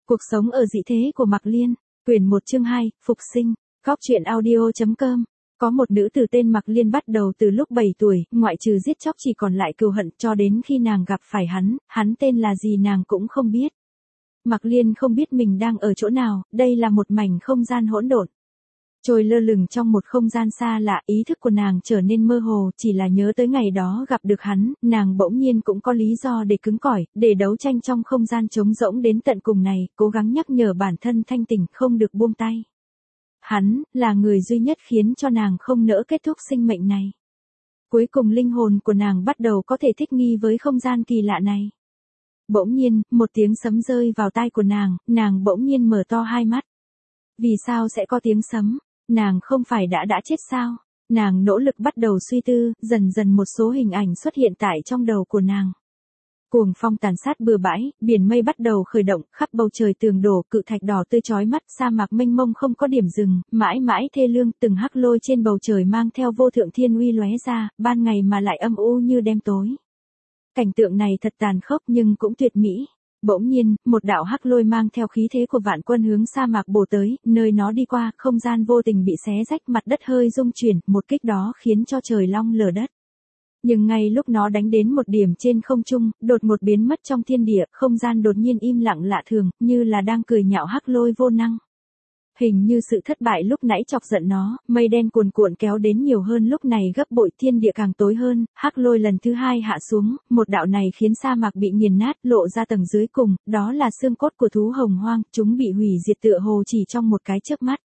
Cuộc sống ở dị thế của Mạc Liên, quyển 1 chương 2, Phục sinh, Góc truyện audio.com. Có một nữ tử tên Mạc Liên bắt đầu từ lúc 7 tuổi, ngoại trừ giết chóc chỉ còn lại cừu hận cho đến khi nàng gặp phải hắn tên là gì nàng cũng không biết. Mạc Liên không biết mình đang ở chỗ nào, đây là một mảnh không gian hỗn độn. Trôi lơ lửng trong một không gian xa lạ, ý thức của nàng trở nên mơ hồ, chỉ là nhớ tới ngày đó gặp được hắn, nàng bỗng nhiên cũng có lý do để cứng cỏi, để đấu tranh trong không gian trống rỗng đến tận cùng này, cố gắng nhắc nhở bản thân thanh tỉnh, không được buông tay. Hắn, là người duy nhất khiến cho nàng không nỡ kết thúc sinh mệnh này. Cuối cùng linh hồn của nàng bắt đầu có thể thích nghi với không gian kỳ lạ này. Bỗng nhiên, một tiếng sấm rơi vào tai của nàng bỗng nhiên mở to hai mắt. Vì sao sẽ có tiếng sấm? Nàng không phải đã chết sao? Nàng nỗ lực bắt đầu suy tư, dần dần một số hình ảnh xuất hiện tại trong đầu của nàng. Cuồng phong tàn sát bừa bãi, biển mây bắt đầu khởi động, khắp bầu trời tường đổ, cự thạch đỏ tươi chói mắt, sa mạc mênh mông không có điểm dừng, mãi mãi thê lương, từng hắc lôi trên bầu trời mang theo vô thượng thiên uy lóe ra, ban ngày mà lại âm u như đêm tối. Cảnh tượng này thật tàn khốc nhưng cũng tuyệt mỹ. Bỗng nhiên, một đạo hắc lôi mang theo khí thế của vạn quân hướng sa mạc bổ tới, nơi nó đi qua, không gian vô tình bị xé rách, mặt đất hơi rung chuyển, một kích đó khiến cho trời long lở đất. Nhưng ngay lúc nó đánh đến một điểm trên không trung, đột ngột biến mất trong thiên địa, không gian đột nhiên im lặng lạ thường, như là đang cười nhạo hắc lôi vô năng. Hình như sự thất bại lúc nãy chọc giận nó, mây đen cuồn cuộn kéo đến nhiều hơn lúc này gấp bội, thiên địa càng tối hơn, hắc lôi lần thứ hai hạ xuống, một đạo này khiến sa mạc bị nghiền nát, lộ ra tầng dưới cùng, đó là xương cốt của thú hồng hoang, chúng bị hủy diệt tựa hồ chỉ trong một cái chớp mắt.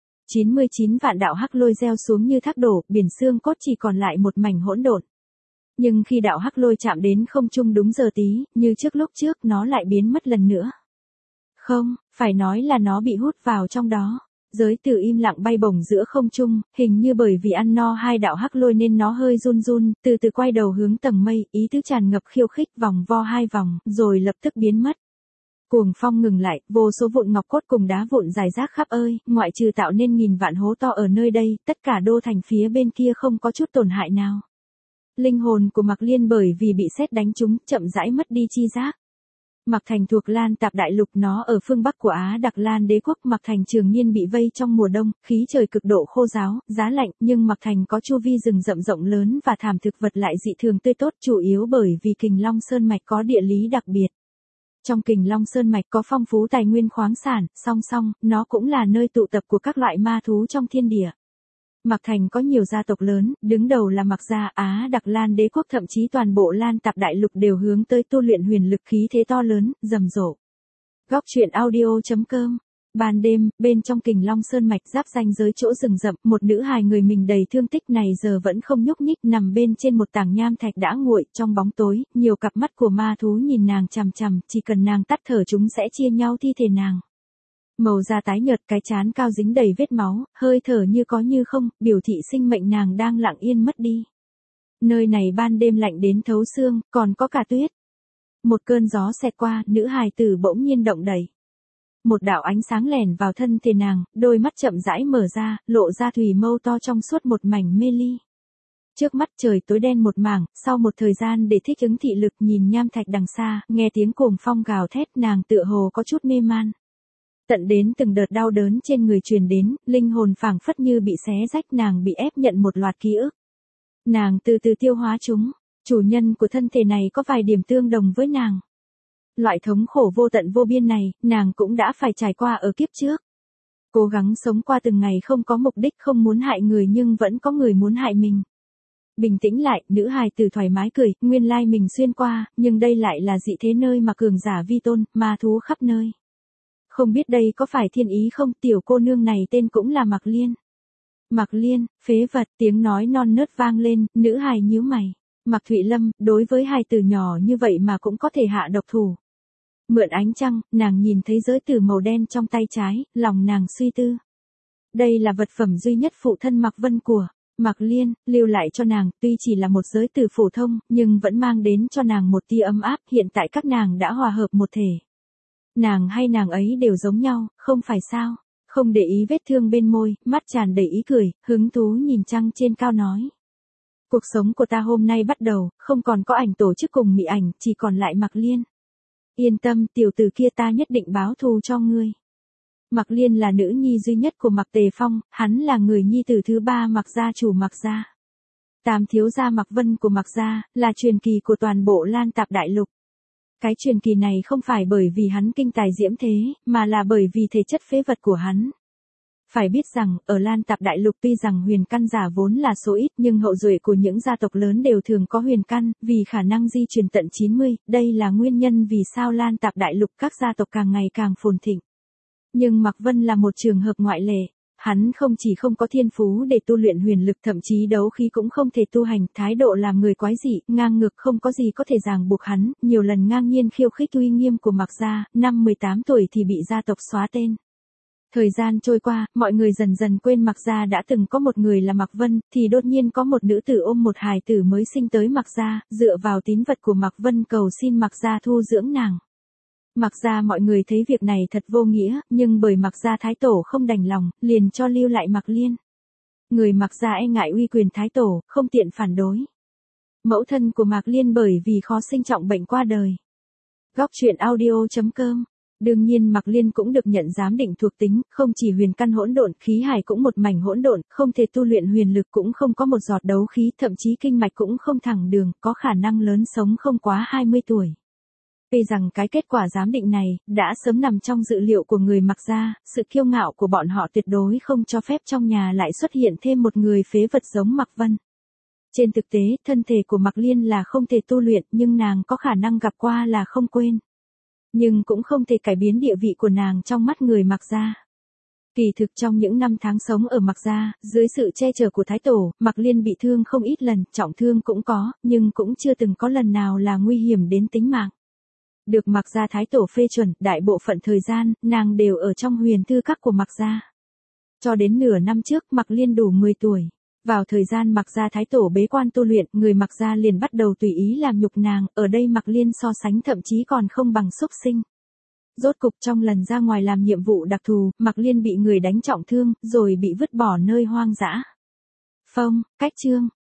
99 vạn đạo hắc lôi gieo xuống như thác đổ, biển xương cốt chỉ còn lại một mảnh hỗn độn. Nhưng khi đạo hắc lôi chạm đến không trung đúng giờ tí, như trước lúc trước, nó lại biến mất lần nữa. Không, phải nói là nó bị hút vào trong đó. Giới tử im lặng bay bổng giữa không trung, hình như bởi vì ăn no hai đạo hắc lôi nên nó hơi run run, từ từ quay đầu hướng tầng mây, ý tứ tràn ngập khiêu khích, vòng vo hai vòng, rồi lập tức biến mất. Cuồng phong ngừng lại, vô số vụn ngọc cốt cùng đá vụn rải rác khắp ơi, ngoại trừ tạo nên nghìn vạn hố to ở nơi đây, tất cả đô thành phía bên kia không có chút tổn hại nào. Linh hồn của Mạc Liên bởi vì bị sét đánh trúng, chậm rãi mất đi chi giác. Mạc Thành thuộc Lan Tạp Đại Lục, nó ở phương Bắc của Á Đặc Lan Đế quốc. Mạc Thành trường niên bị vây trong mùa đông, khí trời cực độ khô ráo, giá lạnh, nhưng Mạc Thành có chu vi rừng rậm rộng lớn và thảm thực vật lại dị thường tươi tốt, chủ yếu bởi vì Kình Long Sơn Mạch có địa lý đặc biệt. Trong Kình Long Sơn Mạch có phong phú tài nguyên khoáng sản, song song, nó cũng là nơi tụ tập của các loại ma thú trong thiên địa. Mạc Thành có nhiều gia tộc lớn, đứng đầu là Mạc gia, Á Đặc Lan Đế quốc, thậm chí toàn bộ Lan Tạp Đại Lục đều hướng tới tu luyện huyền lực, khí thế to lớn, rầm rộ. Góc truyện audio.com. Ban đêm, bên trong Kình Long Sơn Mạch giáp ranh giới chỗ rừng rậm, một nữ hài người mình đầy thương tích này giờ vẫn không nhúc nhích, nằm bên trên một tảng nham thạch đã nguội, trong bóng tối, nhiều cặp mắt của ma thú nhìn nàng chằm chằm, chỉ cần nàng tắt thở chúng sẽ chia nhau thi thể nàng. Màu da tái nhợt, cái trán cao dính đầy vết máu, hơi thở như có như không, biểu thị sinh mệnh nàng đang lặng yên mất đi. Nơi này ban đêm lạnh đến thấu xương, còn có cả tuyết. Một cơn gió xẹt qua, nữ hài tử bỗng nhiên động đậy. Một đạo ánh sáng lẻn vào thân thể nàng, đôi mắt chậm rãi mở ra, lộ ra thủy mâu to trong suốt một mảnh mê ly. Trước mắt trời tối đen một mảng, sau một thời gian để thích ứng thị lực nhìn nham thạch đằng xa, nghe tiếng cuồng phong gào thét, nàng tựa hồ có chút mê man. Tận đến từng đợt đau đớn trên người truyền đến, linh hồn phảng phất như bị xé rách, nàng bị ép nhận một loạt ký ức. Nàng từ từ tiêu hóa chúng, chủ nhân của thân thể này có vài điểm tương đồng với nàng. Loại thống khổ vô tận vô biên này, nàng cũng đã phải trải qua ở kiếp trước. Cố gắng sống qua từng ngày không có mục đích, không muốn hại người nhưng vẫn có người muốn hại mình. Bình tĩnh lại, nữ hài tử thoải mái cười, nguyên lai mình xuyên qua, nhưng đây lại là dị thế nơi mà cường giả vi tôn, ma thú khắp nơi. Không biết đây có phải thiên ý không, tiểu cô nương này tên cũng là Mạc Liên. Mạc Liên, phế vật, tiếng nói non nớt vang lên, nữ hài nhíu mày. Mạc Thụy Lâm, đối với hài tử nhỏ như vậy mà cũng có thể hạ độc thủ. Mượn ánh trăng, nàng nhìn thấy giới tử màu đen trong tay trái, lòng nàng suy tư. Đây là vật phẩm duy nhất phụ thân Mạc Vân của Mạc Liên lưu lại cho nàng, tuy chỉ là một giới tử phổ thông, nhưng vẫn mang đến cho nàng một tia ấm áp, hiện tại các nàng đã hòa hợp một thể. Nàng hay nàng ấy đều giống nhau, không phải sao? Không để ý vết thương bên môi, mắt tràn đầy ý cười, hứng thú nhìn trăng trên cao nói. Cuộc sống của ta hôm nay bắt đầu, không còn có ảnh tổ chức cùng mị ảnh, chỉ còn lại Mạc Liên. Yên tâm, tiểu tử kia ta nhất định báo thù cho ngươi. Mạc Liên là nữ nhi duy nhất của Mạc Tề Phong, hắn là người nhi tử thứ 3 Mạc gia chủ Mạc gia. Tam thiếu gia Mạc Vân của Mạc gia, là truyền kỳ của toàn bộ Lan Tạp Đại Lục. Cái truyền kỳ này không phải bởi vì hắn kinh tài diễm thế, mà là bởi vì thể chất phế vật của hắn. Phải biết rằng, ở Lan Tạp Đại Lục tuy rằng huyền căn giả vốn là số ít nhưng hậu duệ của những gia tộc lớn đều thường có huyền căn, vì khả năng di truyền tận 90, đây là nguyên nhân vì sao Lan Tạp Đại Lục các gia tộc càng ngày càng phồn thịnh. Nhưng Mạc Vân là một trường hợp ngoại lệ. Hắn không chỉ không có thiên phú để tu luyện huyền lực, thậm chí đấu khí cũng không thể tu hành, thái độ làm người quái dị, ngang ngược, không có gì có thể ràng buộc hắn, nhiều lần ngang nhiên khiêu khích uy nghiêm của Mạc gia, năm 18 tuổi thì bị gia tộc xóa tên. Thời gian trôi qua, mọi người dần dần quên Mạc gia đã từng có một người là Mạc Vân, thì đột nhiên có một nữ tử ôm một hài tử mới sinh tới Mạc gia, dựa vào tín vật của Mạc Vân cầu xin Mạc gia thu dưỡng nàng. Mạc gia mọi người thấy việc này thật vô nghĩa, nhưng bởi Mạc gia thái tổ không đành lòng, liền cho lưu lại Mạc Liên. Người Mạc gia e ngại uy quyền thái tổ, không tiện phản đối. Mẫu thân của Mạc Liên bởi vì khó sinh trọng bệnh qua đời. Góc truyện audio.com. Đương nhiên Mạc Liên cũng được nhận giám định thuộc tính, không chỉ huyền căn hỗn độn, khí hải cũng một mảnh hỗn độn, không thể tu luyện huyền lực, cũng không có một giọt đấu khí, thậm chí kinh mạch cũng không thẳng đường, có khả năng lớn sống không quá 20 tuổi. Vì rằng cái kết quả giám định này đã sớm nằm trong dự liệu của người Mạc gia, sự kiêu ngạo của bọn họ tuyệt đối không cho phép trong nhà lại xuất hiện thêm một người phế vật giống Mạc Vân. Trên thực tế, thân thể của Mạc Liên là không thể tu luyện, nhưng nàng có khả năng gặp qua là không quên. Nhưng cũng không thể cải biến địa vị của nàng trong mắt người Mạc gia. Kỳ thực trong những năm tháng sống ở Mạc gia, dưới sự che chở của thái tổ, Mạc Liên bị thương không ít lần, trọng thương cũng có, nhưng cũng chưa từng có lần nào là nguy hiểm đến tính mạng. Được Mạc gia thái tổ phê chuẩn, đại bộ phận thời gian, nàng đều ở trong huyền thư các của Mạc gia. Cho đến nửa năm trước, Mạc Liên đủ 10 tuổi. Vào thời gian Mạc gia thái tổ bế quan tu luyện, người Mạc gia liền bắt đầu tùy ý làm nhục nàng, ở đây Mạc Liên so sánh thậm chí còn không bằng súc sinh. Rốt cục trong lần ra ngoài làm nhiệm vụ đặc thù, Mạc Liên bị người đánh trọng thương, rồi bị vứt bỏ nơi hoang dã. Phông, cách chương.